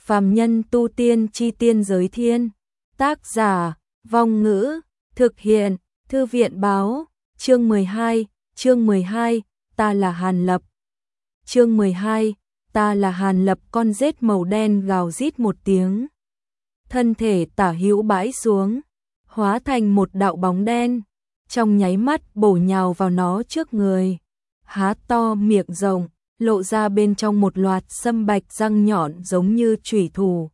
Phàm nhân tu tiên chi tiên giới thiên. Tác giả, Vong Ngữ, thực hiện, Thư viện báo, chương 12, ta là Hàn Lập. Chương 12, ta là Hàn Lập. Con rết màu đen gào rít một tiếng. Thân thể tả hữu bãi xuống, hóa thành một đạo bóng đen, trong nháy mắt bổ nhào vào nó trước người. Há to miệng rộng, lộ ra bên trong một loạt sâm bạch răng nhọn giống như chủy thủ.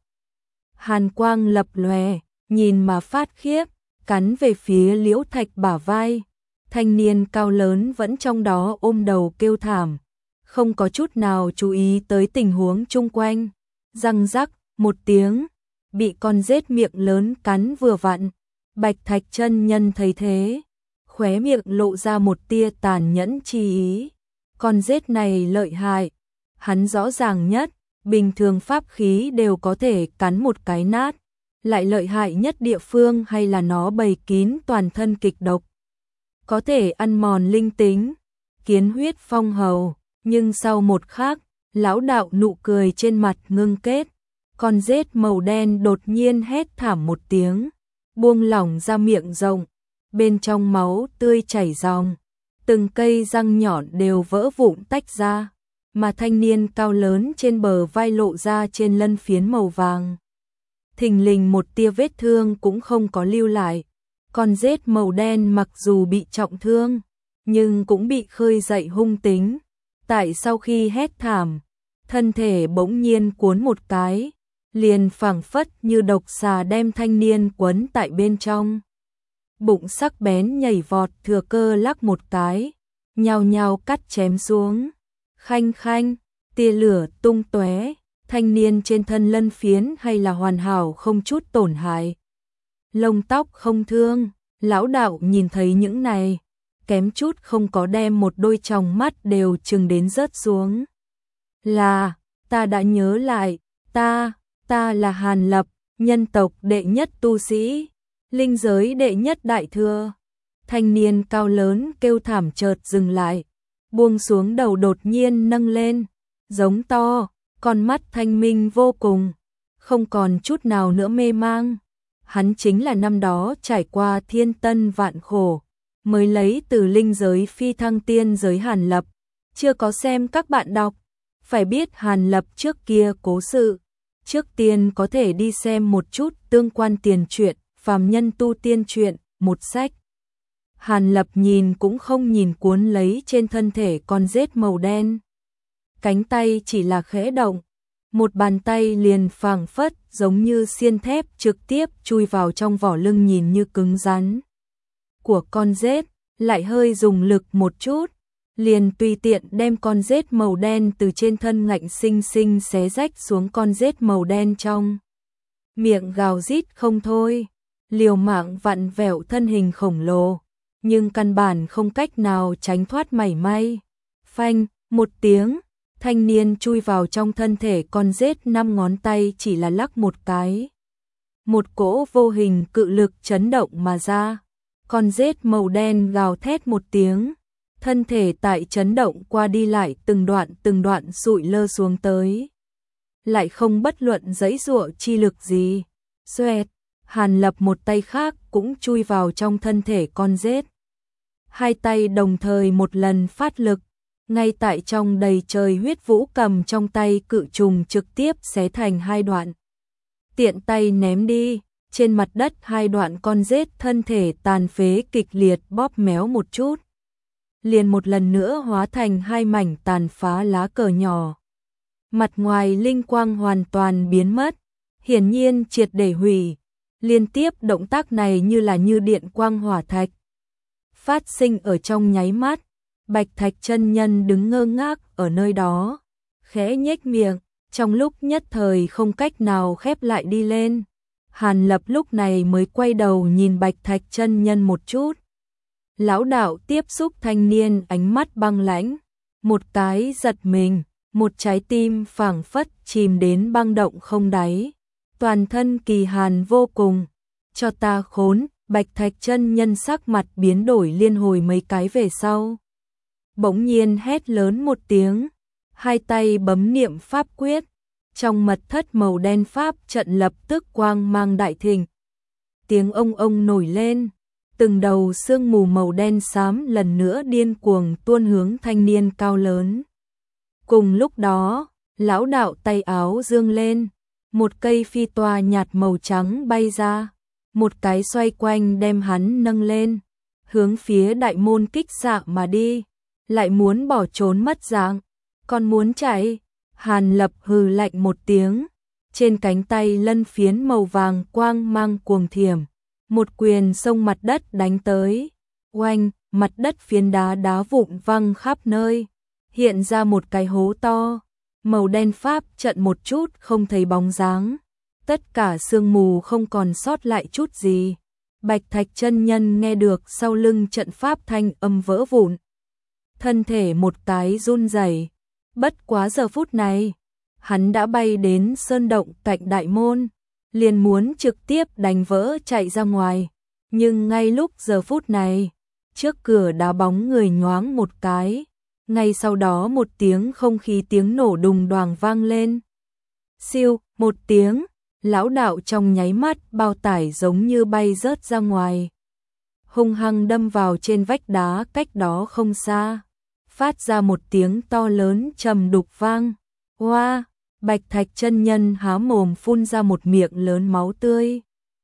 Hàn quang lập lòe, nhìn mà phát khiếp, cắn về phía Liễu Thạch bả vai. Thanh niên cao lớn vẫn trong đó ôm đầu kêu thảm, không có chút nào chú ý tới tình huống chung quanh. Răng rắc một tiếng, bị con rết miệng lớn cắn vừa vặn. Bạch Thạch chân nhân thấy thế, khóe miệng lộ ra một tia tàn nhẫn chi ý. Con rết này lợi hại, hắn rõ ràng nhất, bình thường pháp khí đều có thể cắn một cái nát, lại lợi hại nhất địa phương hay là nó bày kín toàn thân kịch độc, có thể ăn mòn linh tính, kiến huyết phong hầu. Nhưng sau một khắc, lão đạo nụ cười trên mặt ngưng kết, con rết màu đen đột nhiên hét thảm một tiếng, buông lỏng ra miệng rộng, bên trong máu tươi chảy ròng, từng cây răng nhọn đều vỡ vụn tách ra, mà thanh niên cao lớn trên bờ vai lộ ra trên lân phiến màu vàng. Thình lình một tia vết thương cũng không có lưu lại. Con rết màu đen mặc dù bị trọng thương, nhưng cũng bị khơi dậy hung tính. Tại sau khi hét thảm, thân thể bỗng nhiên cuốn một cái, liền phảng phất như độc xà đem thanh niên quấn tại bên trong. Bụng sắc bén nhảy vọt thừa cơ lắc một cái, nhao nhao cắt chém xuống. Khanh khanh, tia lửa tung tóe, thanh niên trên thân lân phiến hay là hoàn hảo không chút tổn hại. Lông tóc không thương, lão đạo nhìn thấy những này, kém chút không có đem một đôi tròng mắt đều trừng đến rớt xuống. Là, ta đã nhớ lại, ta là Hàn Lập, nhân tộc đệ nhất tu sĩ, linh giới đệ nhất đại thừa. Thanh niên cao lớn kêu thảm chợt dừng lại, buông xuống đầu đột nhiên nâng lên, giống to, con mắt thanh minh vô cùng, không còn chút nào nữa mê mang. Hắn chính là năm đó trải qua thiên tân vạn khổ, mới lấy từ linh giới phi thăng tiên giới Hàn Lập. Chưa có xem các bạn đọc, phải biết Hàn Lập trước kia cố sự. Trước tiên có thể đi xem một chút tương quan tiền truyện, phàm nhân tu tiên truyện, một sách. Hàn Lập nhìn cũng không nhìn cuốn lấy trên thân thể con rết màu đen. Cánh tay chỉ là khẽ động, một bàn tay liền phảng phất giống như xiên thép trực tiếp chui vào trong vỏ lưng nhìn như cứng rắn của con rết, lại hơi dùng lực một chút, liền tùy tiện đem con rết màu đen từ trên thân ngạnh xinh xinh xé rách xuống. Con rết màu đen trong miệng gào rít không thôi, liều mạng vặn vẹo thân hình khổng lồ, nhưng căn bản không cách nào tránh thoát mảy may. Phanh, một tiếng, thanh niên chui vào trong thân thể con rết, 5 ngón tay chỉ là lắc một cái. Một cỗ vô hình cự lực chấn động mà ra. Con rết màu đen gào thét một tiếng, thân thể tại chấn động qua đi lại từng đoạn sụi lơ xuống tới. Lại không bất luận giãy giụa chi lực gì. Xoẹt, Hàn Lập một tay khác cũng chui vào trong thân thể con rết. Hai tay đồng thời một lần phát lực, ngay tại trong đầy trời huyết vũ cầm trong tay cự trùng trực tiếp xé thành 2 đoạn. Tiện tay ném đi, trên mặt đất 2 đoạn con rết thân thể tàn phế kịch liệt bóp méo một chút, liền một lần nữa hóa thành 2 mảnh tàn phá lá cờ nhỏ. Mặt ngoài linh quang hoàn toàn biến mất, hiển nhiên triệt để hủy. Liên tiếp động tác này như điện quang hỏa thạch phát sinh ở trong nháy mắt. Bạch Thạch chân nhân đứng ngơ ngác ở nơi đó, khẽ nhếch miệng, trong lúc nhất thời không cách nào khép lại đi lên. Hàn Lập lúc này mới quay đầu nhìn Bạch Thạch chân nhân một chút. Lão đạo tiếp xúc thanh niên ánh mắt băng lãnh, một cái giật mình, một trái tim phảng phất chìm đến băng động không đáy, toàn thân kỳ hàn vô cùng. Cho ta khốn! Bạch Thạch chân nhân sắc mặt biến đổi liên hồi mấy cái về sau, bỗng nhiên hét lớn một tiếng, hai tay bấm niệm pháp quyết, Trong mật thất màu đen pháp trận lập tức quang mang đại thịnh. Tiếng ông nổi lên, từng đầu sương mù màu đen xám lần nữa điên cuồng tuôn hướng thanh niên cao lớn. Cùng lúc đó, lão đạo tay áo dương lên, một cây phi toa nhạt màu trắng bay ra, một cái xoay quanh đem hắn nâng lên, hướng phía đại môn kích xạ mà đi, lại muốn bỏ trốn mất dạng, còn muốn chạy. Hàn Lập hừ lạnh một tiếng, trên cánh tay lân phiến màu vàng quang mang cuồng thiểm, một quyền xông mặt đất đánh tới, oanh, mặt đất phiến đá đá vụn văng khắp nơi, hiện ra một cái hố to, màu đen pháp trận một chút không thấy bóng dáng, tất cả sương mù không còn sót lại chút gì. Bạch Thạch chân nhân nghe được sau lưng trận pháp thanh âm vỡ vụn, thân thể một cái run rẩy. Bất quá giờ phút này, hắn đã bay đến sơn động cạnh đại môn, liền muốn trực tiếp đánh vỡ chạy ra ngoài, nhưng ngay lúc giờ phút này, trước cửa đá bóng người nhoáng một cái, ngay sau đó một tiếng không khí tiếng nổ đùng đoàng vang lên. Siêu, một tiếng, lão đạo trong nháy mắt bao tải giống như bay rớt ra ngoài, hung hăng đâm vào trên vách đá cách đó không xa, phát ra một tiếng to lớn trầm đục vang. Hoa, Bạch Thạch chân nhân há mồm phun ra một miệng lớn máu tươi,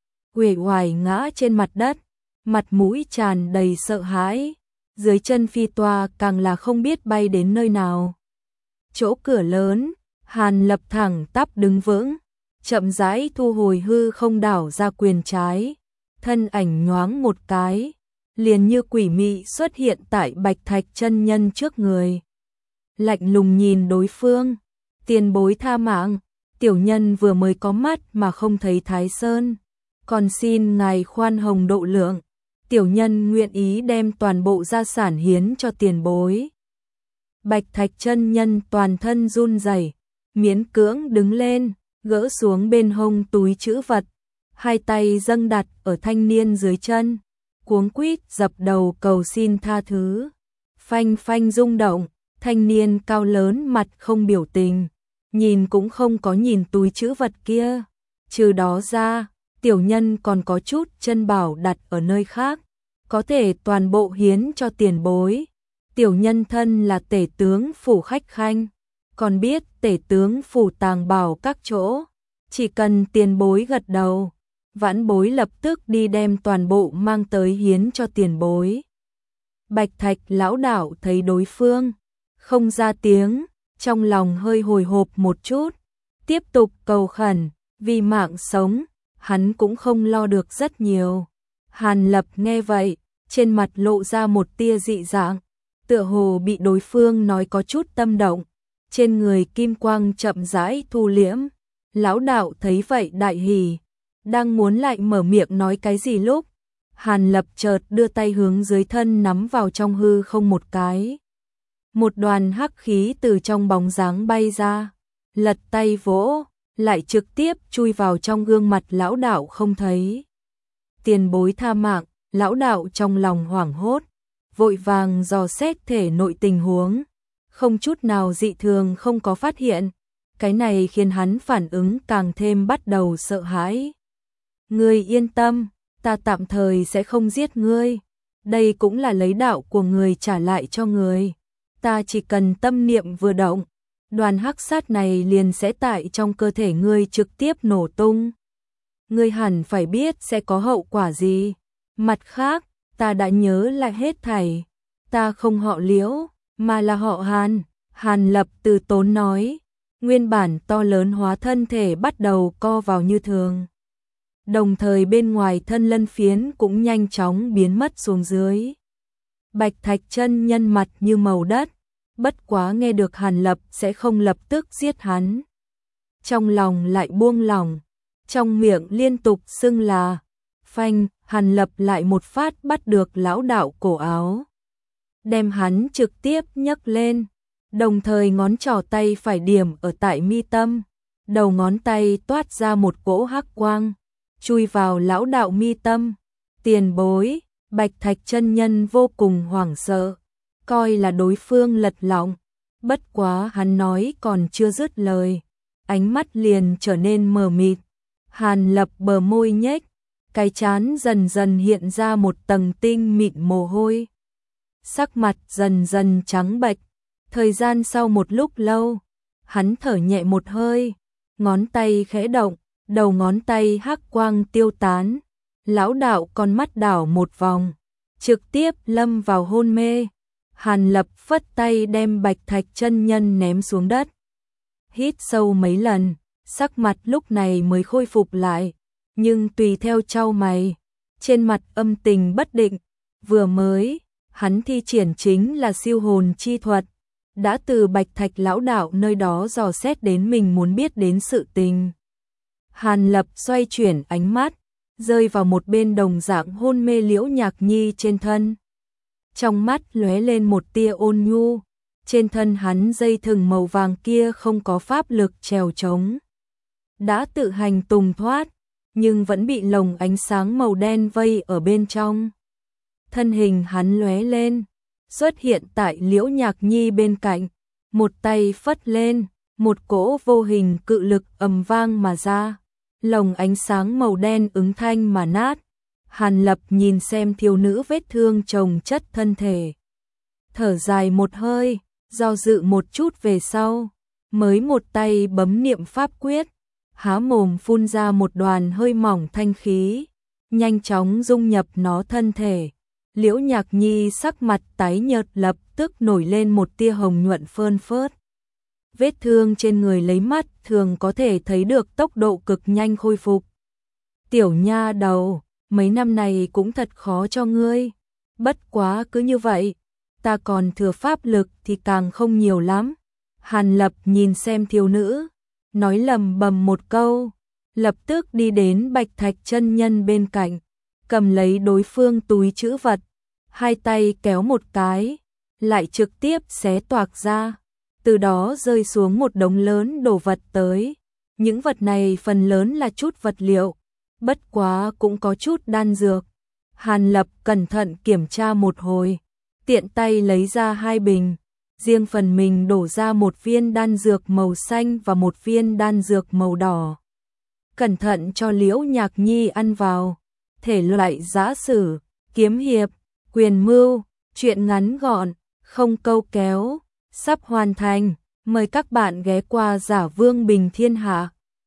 uể oải ngã trên mặt đất, mặt mũi tràn đầy sợ hãi, dưới chân phi toa càng là không biết bay đến nơi nào. Chỗ cửa lớn, Hàn Lập thẳng tắp đứng vững, chậm rãi thu hồi hư không đảo ra quyền trái, thân ảnh nhoáng một cái, liền như quỷ mị xuất hiện tại Bạch Thạch chân nhân trước người. Lạnh lùng nhìn đối phương, tiền bối tha mạng, tiểu nhân vừa mới có mắt mà không thấy Thái Sơn, còn xin ngài khoan hồng độ lượng, tiểu nhân nguyện ý đem toàn bộ gia sản hiến cho tiền bối. Bạch Thạch chân nhân toàn thân run rẩy, miễn cưỡng đứng lên, gỡ xuống bên hông túi trữ vật, hai tay dâng đặt ở thanh niên dưới chân, cuống quýt dập đầu cầu xin tha thứ. Phanh phanh rung động, thanh niên cao lớn mặt không biểu tình, nhìn cũng không có nhìn túi trữ vật kia. Trừ đó ra, tiểu nhân còn có chút chân bảo đặt ở nơi khác, có thể toàn bộ hiến cho tiền bối. Tiểu nhân thân là tể tướng phủ khách khanh, còn biết tể tướng phủ tàng bảo các chỗ, chỉ cần tiền bối gật đầu, vãn bối lập tức đi đem toàn bộ mang tới hiến cho tiền bối. Bạch Thạch lão đạo thấy đối phương không ra tiếng, trong lòng hơi hồi hộp một chút, tiếp tục cầu khẩn, vì mạng sống, hắn cũng không lo được rất nhiều. Hàn Lập nghe vậy, trên mặt lộ ra một tia dị dạng, tựa hồ bị đối phương nói có chút tâm động, trên người kim quang chậm rãi thu liễm. Lão đạo thấy vậy đại hỉ, đang muốn lại mở miệng nói cái gì lúc, Hàn Lập chợt đưa tay hướng dưới thân nắm vào trong hư không một cái. Một đoàn hắc khí từ trong bóng dáng bay ra, lật tay vỗ, lại trực tiếp chui vào trong gương mặt lão đạo không thấy. Tiền bối tha mạng, lão đạo trong lòng hoảng hốt, vội vàng dò xét thể nội tình huống, không chút nào dị thường không có phát hiện. Cái này khiến hắn phản ứng càng thêm bắt đầu sợ hãi. Ngươi yên tâm, ta tạm thời sẽ không giết ngươi. Đây cũng là lấy đạo của người trả lại cho người. Ta chỉ cần tâm niệm vừa động, đoàn hắc sát này liền sẽ tại trong cơ thể ngươi trực tiếp nổ tung. Ngươi hẳn phải biết sẽ có hậu quả gì. Mặt khác, ta đã nhớ lại hết thảy. Ta không họ Liễu, mà là họ Hàn. Hàn Lập từ tốn nói. Nguyên bản to lớn hóa thân thể bắt đầu co vào như thường. Đồng thời bên ngoài thân lân phiến cũng nhanh chóng biến mất xuống dưới. Bạch Thạch chân nhân mặt như màu đất, bất quá nghe được Hàn Lập sẽ không lập tức giết hắn. Trong lòng lại buông lỏng, trong miệng liên tục xưng là. Phanh, Hàn Lập lại một phát bắt được lão đạo cổ áo, đem hắn trực tiếp nhấc lên. Đồng thời ngón trỏ tay phải điểm ở tại mi tâm, đầu ngón tay toát ra một cỗ hắc quang, chui vào lão đạo mi tâm. Tiền bối, Bạch Thạch chân nhân vô cùng hoảng sợ, coi là đối phương lật lọng. Bất quá hắn nói còn chưa dứt lời, ánh mắt liền trở nên mờ mịt. Hàn Lập bờ môi nhếch, cái trán dần dần hiện ra một tầng tinh mịn mồ hôi. Sắc mặt dần dần trắng bệch, thời gian sau một lúc lâu, hắn thở nhẹ một hơi, ngón tay khẽ động, đầu ngón tay hắc quang tiêu tán, lão đạo con mắt đảo một vòng, trực tiếp lâm vào hôn mê. Hàn Lập phất tay đem Bạch Thạch chân nhân ném xuống đất. Hít sâu mấy lần, sắc mặt lúc này mới khôi phục lại, nhưng tùy theo chau mày, trên mặt âm tình bất định, vừa mới, hắn thi triển chính là siêu hồn chi thuật, đã từ Bạch Thạch lão đạo nơi đó dò xét đến mình muốn biết đến sự tình. Hàn Lập xoay chuyển ánh mắt, rơi vào một bên đồng dạng hôn mê Liễu Nhạc Nhi trên thân. Trong mắt lóe lên một tia ôn nhu, trên thân hắn dây thừng màu vàng kia không có pháp lực trèo trống. Đã tự hành tùng thoát, nhưng vẫn bị lồng ánh sáng màu đen vây ở bên trong. Thân hình hắn lóe lên, xuất hiện tại Liễu Nhạc Nhi bên cạnh, một tay phất lên, một cỗ vô hình cự lực ầm vang mà ra, lồng ánh sáng màu đen ứng thanh mà nát. Hàn Lập nhìn xem thiếu nữ vết thương chồng chất thân thể, thở dài một hơi, do dự một chút về sau, mới một tay bấm niệm pháp quyết, há mồm phun ra một đoàn hơi mỏng thanh khí, nhanh chóng dung nhập nó thân thể. Liễu Nhạc Nhi sắc mặt tái nhợt lập tức nổi lên một tia hồng nhuận phơn phớt. Vết thương trên người lấy mắt thường có thể thấy được tốc độ cực nhanh khôi phục. Tiểu nha đầu, mấy năm này cũng thật khó cho ngươi. Bất quá cứ như vậy, ta còn thừa pháp lực thì càng không nhiều lắm. Hàn Lập nhìn xem thiếu nữ, nói lầm bầm một câu, lập tức đi đến Bạch Thạch chân nhân bên cạnh, cầm lấy đối phương túi trữ vật, hai tay kéo một cái, lại trực tiếp xé toạc ra, từ đó rơi xuống một đống lớn đồ vật tới. Những vật này phần lớn là chút vật liệu, bất quá cũng có chút đan dược. Hàn Lập cẩn thận kiểm tra một hồi, tiện tay lấy ra hai bình, riêng phần mình đổ ra một viên đan dược màu xanh và một viên đan dược màu đỏ. Cẩn thận cho Liễu Nhạc Nhi ăn vào. Thể loại giã sử, kiếm hiệp, quyền mưu, truyện ngắn gọn, không câu kéo, sắp hoàn thành. Mời các bạn ghé qua Giả Vương Bình Thiên Hạ.